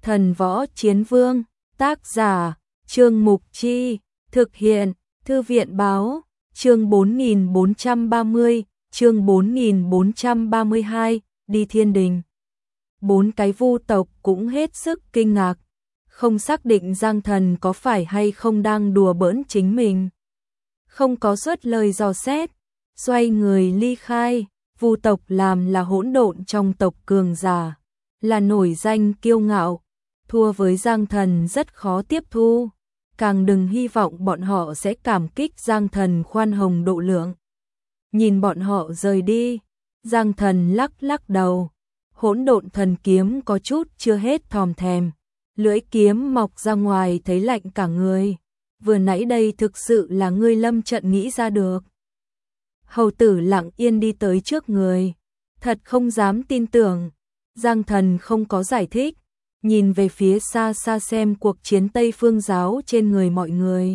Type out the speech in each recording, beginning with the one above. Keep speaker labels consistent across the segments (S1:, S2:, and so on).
S1: Thần Võ Chiến Vương, tác giả, Trương Mục Chi, thực hiện, Thư viện Báo, chương 4430, chương 4432, đi thiên đình. Bốn cái vu tộc cũng hết sức kinh ngạc, không xác định Giang Thần có phải hay không đang đùa bỡn chính mình. Không có suất lời dò xét, xoay người ly khai. Vu tộc làm là hỗn độn trong tộc cường giả, là nổi danh kiêu ngạo, thua với Giang Thần rất khó tiếp thu, càng đừng hy vọng bọn họ sẽ cảm kích Giang Thần khoan hồng độ lượng. Nhìn bọn họ rời đi, Giang Thần lắc lắc đầu, hỗn độn thần kiếm có chút chưa hết thòm thèm, lưỡi kiếm mọc ra ngoài thấy lạnh cả người, vừa nãy đây thực sự là ngươi lâm trận nghĩ ra được. Hầu tử lặng yên đi tới trước người, thật không dám tin tưởng. Giang Thần không có giải thích, nhìn về phía xa xa xem cuộc chiến Tây Phương giáo trên người mọi người.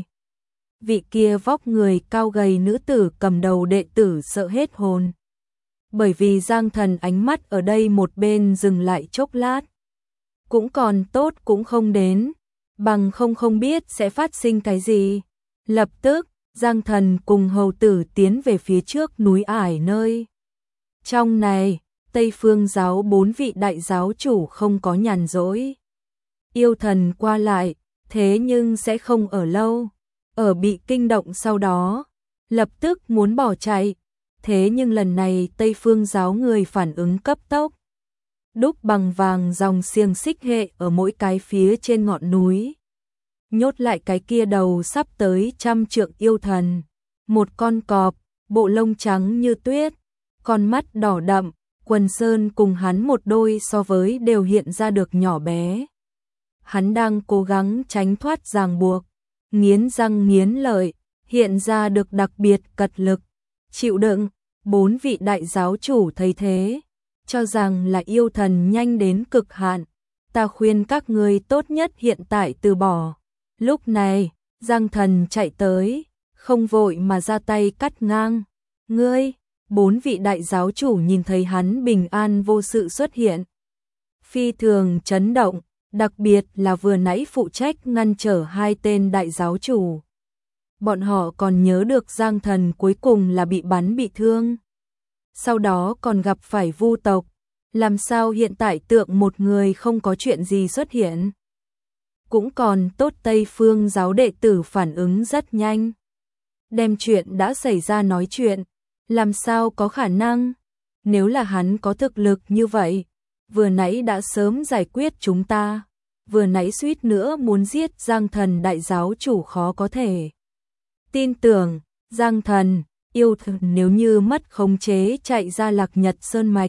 S1: Vị kia vóc người cao gầy nữ tử cầm đầu đệ tử sợ hết hồn. Bởi vì Giang Thần ánh mắt ở đây một bên dừng lại chốc lát. Cũng còn tốt cũng không đến, bằng không biết sẽ phát sinh cái gì. Lập tức, Giang Thần cùng hầu tử tiến về phía trước núi ải nơi. Trong này, Tây Phương giáo 4 vị đại giáo chủ không có nhàn rỗi. Yêu thần qua lại, thế nhưng sẽ không ở lâu. Ở bị kinh động sau đó, lập tức muốn bỏ chạy. Thế nhưng lần này Tây Phương giáo người phản ứng cấp tốc. Đúc bằng vàng dòng xiềng xích hệ ở mỗi cái phía trên ngọn núi. Nhốt lại cái kia đầu sắp tới 100 trượng yêu thần. Một con cọp, bộ lông trắng như tuyết, con mắt đỏ đậm, quần sơn cùng hắn một đôi so với đều hiện ra được nhỏ bé. Hắn đang cố gắng tránh thoát ràng buộc, nghiến răng nghiến lợi, hiện ra được đặc biệt cật lực, chịu đựng. 4 vị đại giáo chủ thấy thế, cho rằng là yêu thần nhanh đến cực hạn. Ta khuyên các ngươi tốt nhất hiện tại từ bỏ. Lúc này, Giang Thần chạy tới, không vội mà ra tay cắt ngang. Ngươi, 4 vị đại giáo chủ nhìn thấy hắn bình an vô sự xuất hiện. Phi thường chấn động, đặc biệt là vừa nãy phụ trách ngăn trở 2 tên đại giáo chủ. Bọn họ còn nhớ được Giang Thần cuối cùng là bị bắn bị thương. Sau đó còn gặp phải vu tộc, làm sao hiện tại tượng một người không có chuyện gì xuất hiện. Cũng còn tốt Tây Phương giáo đệ tử phản ứng rất nhanh. Đem chuyện đã xảy ra nói chuyện, làm sao có khả năng. Nếu là hắn có thực lực như vậy, vừa nãy đã sớm giải quyết chúng ta. Vừa nãy suýt nữa muốn giết Giang Thần đại giáo chủ khó có thể. Tin tưởng, Giang Thần, yêu thần nếu như mất khống chế chạy ra Lạc Nhật Sơn Mạch,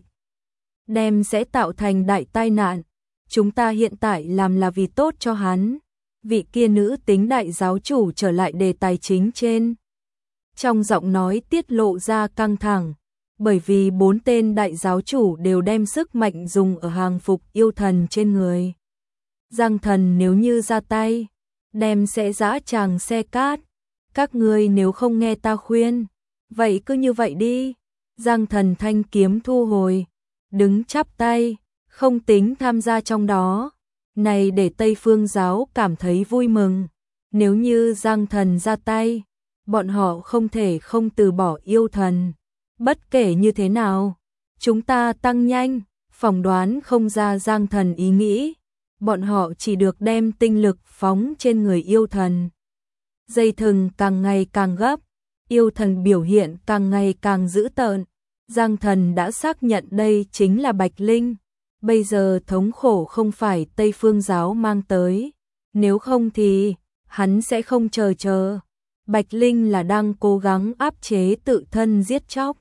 S1: đem sẽ tạo thành đại tai nạn. Chúng ta hiện tại làm là vì tốt cho hắn. Vị kia nữ tính đại giáo chủ trở lại đề tài chính trên. Trong giọng nói tiết lộ ra căng thẳng, bởi vì 4 tên đại giáo chủ đều đem sức mạnh dùng ở hàng phục yêu thần trên người. Giang Thần nếu như ra tay, đem sẽ giã tràng xe cát. Các ngươi nếu không nghe ta khuyên, vậy cứ như vậy đi. Giang Thần thanh kiếm thu hồi, đứng chắp tay, không tính tham gia trong đó. Này để Tây Phương giáo cảm thấy vui mừng. Nếu như Giang Thần ra tay, bọn họ không thể không từ bỏ yêu thần. Bất kể như thế nào, chúng ta tăng nhanh, phỏng đoán không ra Giang Thần ý nghĩ. Bọn họ chỉ được đem tinh lực phóng trên người yêu thần. Dây thừng càng ngày càng gấp, yêu thần biểu hiện càng ngày càng dữ tợn. Giang Thần đã xác nhận đây chính là Bạch Linh. Bây giờ thống khổ không phải Tây Phương giáo mang tới, nếu không thì hắn sẽ không chờ. Bạch Linh là đang cố gắng áp chế tự thân giết chóc.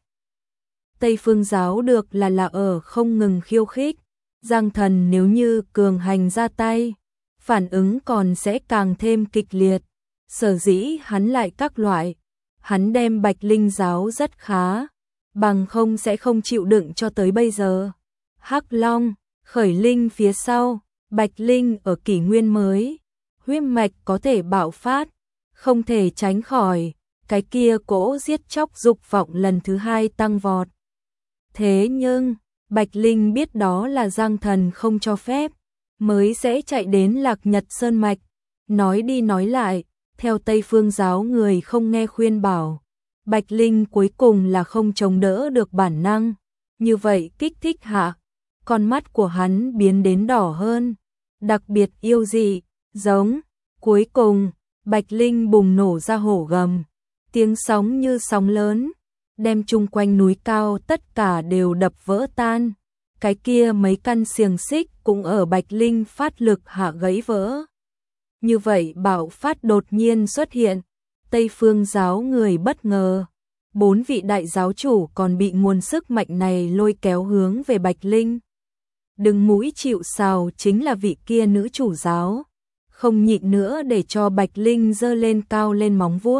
S1: Tây Phương giáo được là ở không ngừng khiêu khích. Giang Thần nếu như cường hành ra tay, phản ứng còn sẽ càng thêm kịch liệt. Sở dĩ hắn lại các loại, hắn đem Bạch Linh giáo rất khá, bằng không sẽ không chịu đựng cho tới bây giờ. Hắc Long, Khởi Linh phía sau, Bạch Linh ở kỷ nguyên mới, huyết mạch có thể bạo phát, không thể tránh khỏi, cái kia cỗ giết chóc dục vọng lần thứ 2 tăng vọt. Thế nhưng, Bạch Linh biết đó là Giang Thần không cho phép, mới sẽ chạy đến Lạc Nhật Sơn Mạch. Nói đi nói lại, theo Tây Phương giáo người không nghe khuyên bảo, Bạch Linh cuối cùng là không chống đỡ được bản năng. Như vậy kích thích hạ, con mắt của hắn biến đến đỏ hơn, đặc biệt yêu dị, giống. Cuối cùng, Bạch Linh bùng nổ ra hổ gầm, tiếng sóng như sóng lớn, đem chung quanh núi cao tất cả đều đập vỡ tan. Cái kia mấy căn xiềng xích cũng ở Bạch Linh phát lực hạ gãy vỡ. Như vậy bạo phát đột nhiên xuất hiện, Tây Phương giáo người bất ngờ. 4 vị đại giáo chủ còn bị nguồn sức mạnh này lôi kéo hướng về Bạch Linh. Đứng mũi chịu sào chính là vị kia nữ chủ giáo, không nhịn nữa để cho Bạch Linh giơ lên cao lên móng vuốt.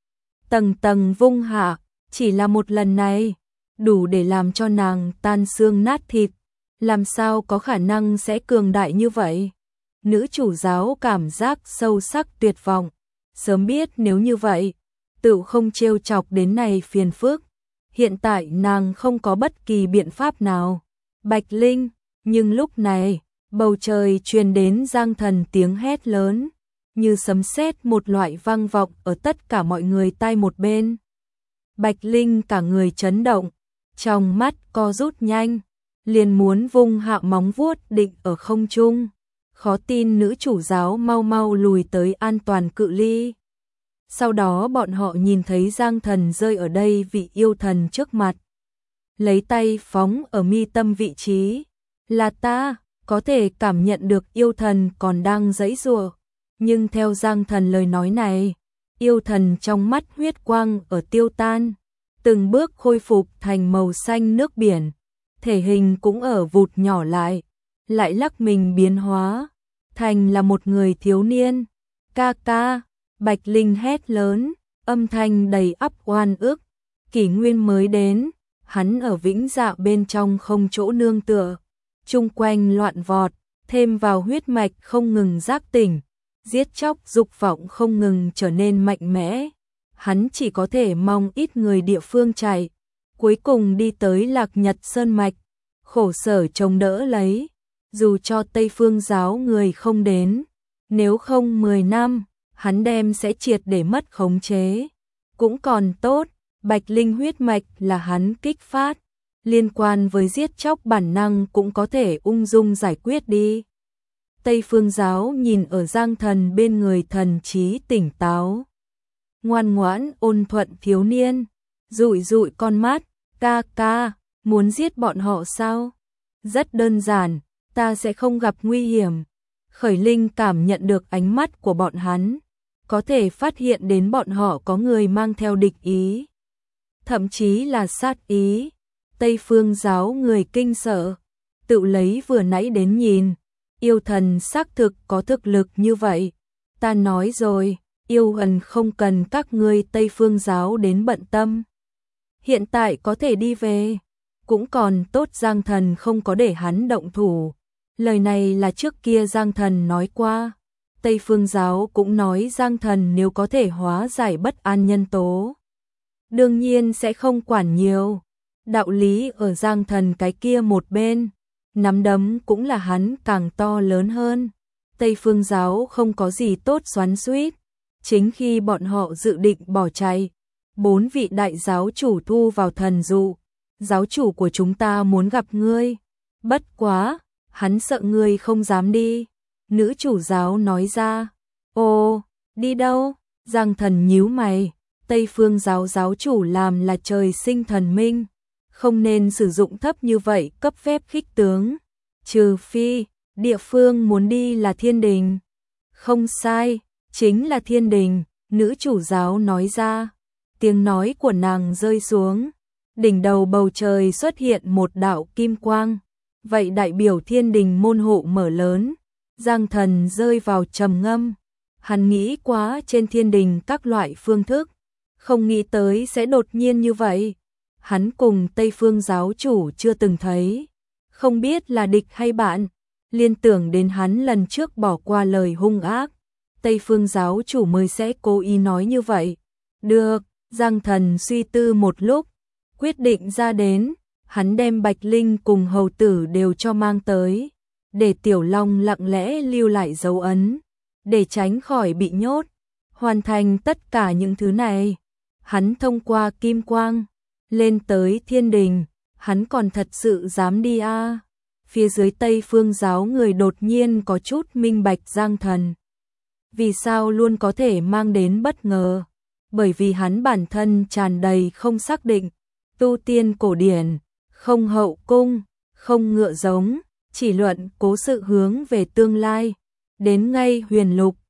S1: Tầng tầng vung hạ, chỉ là một lần này, đủ để làm cho nàng tan xương nát thịt, làm sao có khả năng sẽ cường đại như vậy. Nữ chủ giáo cảm giác sâu sắc tuyệt vọng, sớm biết nếu như vậy, tự không trêu chọc đến này phiền phức. Hiện tại nàng không có bất kỳ biện pháp nào. Bạch Linh, nhưng lúc này, bầu trời truyền đến Giang Thần tiếng hét lớn, như sấm sét một loại vang vọng ở tất cả mọi người tai một bên. Bạch Linh cả người chấn động, trong mắt co rút nhanh, liền muốn vung hạ móng vuốt định ở không trung. Khó tin nữ chủ giáo mau mau lùi tới an toàn cự ly. Sau đó bọn họ nhìn thấy Giang Thần rơi ở đây vị yêu thần trước mặt. Lấy tay phóng ở mi tâm vị trí. Là ta, có thể cảm nhận được yêu thần còn đang giãy giụa. Nhưng theo Giang Thần lời nói này, yêu thần trong mắt huyết quang ở tiêu tan. Từng bước khôi phục thành màu xanh nước biển. Thể hình cũng ở vụt nhỏ lại lắc mình biến hóa, thành là một người thiếu niên. Ca ca, Bạch Linh hét lớn, âm thanh đầy ắp oan ức. Kỷ nguyên mới đến, hắn ở vĩnh dạ bên trong không chỗ nương tựa, chung quanh loạn vọt, thêm vào huyết mạch không ngừng giác tỉnh, giết chóc dục vọng không ngừng trở nên mạnh mẽ. Hắn chỉ có thể mong ít người địa phương chạy, cuối cùng đi tới Lạc Nhật Sơn Mạch, khổ sở chống đỡ lấy, dù cho Tây Phương giáo người không đến, nếu không 10 năm, hắn đem sẽ triệt để mất khống chế. Cũng còn tốt, Bạch Linh huyết mạch là hắn kích phát, liên quan với giết chóc bản năng cũng có thể ung dung giải quyết đi. Tây Phương giáo nhìn ở Giang Thần bên người thần trí tỉnh táo, ngoan ngoãn ôn thuận thiếu niên, dụi dụi con mắt, ca ca, muốn giết bọn họ sao? Rất đơn giản, ta sẽ không gặp nguy hiểm. Khởi Linh cảm nhận được ánh mắt của bọn hắn, có thể phát hiện đến bọn họ có người mang theo địch ý, thậm chí là sát ý. Tây Phương giáo người kinh sợ, tự lấy vừa nãy đến nhìn, yêu thần xác thực có thực lực như vậy. Ta nói rồi, yêu thần không cần các ngươi Tây Phương giáo đến bận tâm. Hiện tại có thể đi về, cũng còn tốt Giang Thần không có để hắn động thủ. Lời này là trước kia Giang Thần nói qua. Tây Phương giáo cũng nói Giang Thần nếu có thể hóa giải bất an nhân tố, đương nhiên sẽ không quản nhiều. Đạo lý ở Giang Thần cái kia một bên, nắm đấm cũng là hắn càng to lớn hơn. Tây Phương giáo không có gì tốt xoắn xuýt. Chính khi bọn họ dự định bỏ chạy, 4 vị đại giáo chủ thu vào thần dụ. Giáo chủ của chúng ta muốn gặp ngươi. Bất quá, hắn sợ ngươi không dám đi. Nữ chủ giáo nói ra. Ồ, đi đâu? Giang Thần nhíu mày. Tây Phương giáo giáo chủ làm là trời sinh thần minh, không nên sử dụng thấp như vậy cấp phép khích tướng. Trừ phi, địa phương muốn đi là thiên đình. Không sai, chính là thiên đình, nữ chủ giáo nói ra. Tiếng nói của nàng rơi xuống, đỉnh đầu bầu trời xuất hiện một đạo kim quang. Vậy đại biểu thiên đình môn hộ mở lớn. Giang Thần rơi vào trầm ngâm. Hắn nghĩ quá trên thiên đình các loại phương thức, không nghĩ tới sẽ đột nhiên như vậy. Hắn cùng Tây Phương giáo chủ chưa từng thấy, không biết là địch hay bạn, liên tưởng đến hắn lần trước bỏ qua lời hung ác. Tây Phương giáo chủ mới sẽ cố ý nói như vậy. Được, Giang Thần suy tư một lúc, quyết định ra đến, hắn đem Bạch Linh cùng hầu tử đều cho mang tới. để Tiểu Long lặng lẽ lưu lại dấu ấn, để tránh khỏi bị nhốt. Hoàn thành tất cả những thứ này, hắn thông qua kim quang, lên tới thiên đình, hắn còn thật sự dám đi à. Phía dưới Tây Phương giáo người đột nhiên có chút minh bạch Giang Thần. Vì sao luôn có thể mang đến bất ngờ? Bởi vì hắn bản thân tràn đầy không xác định, tu tiên cổ điển, không hậu cung, không ngựa giống, chỉ luận cố sự hướng về tương lai. Đến ngay huyền lục,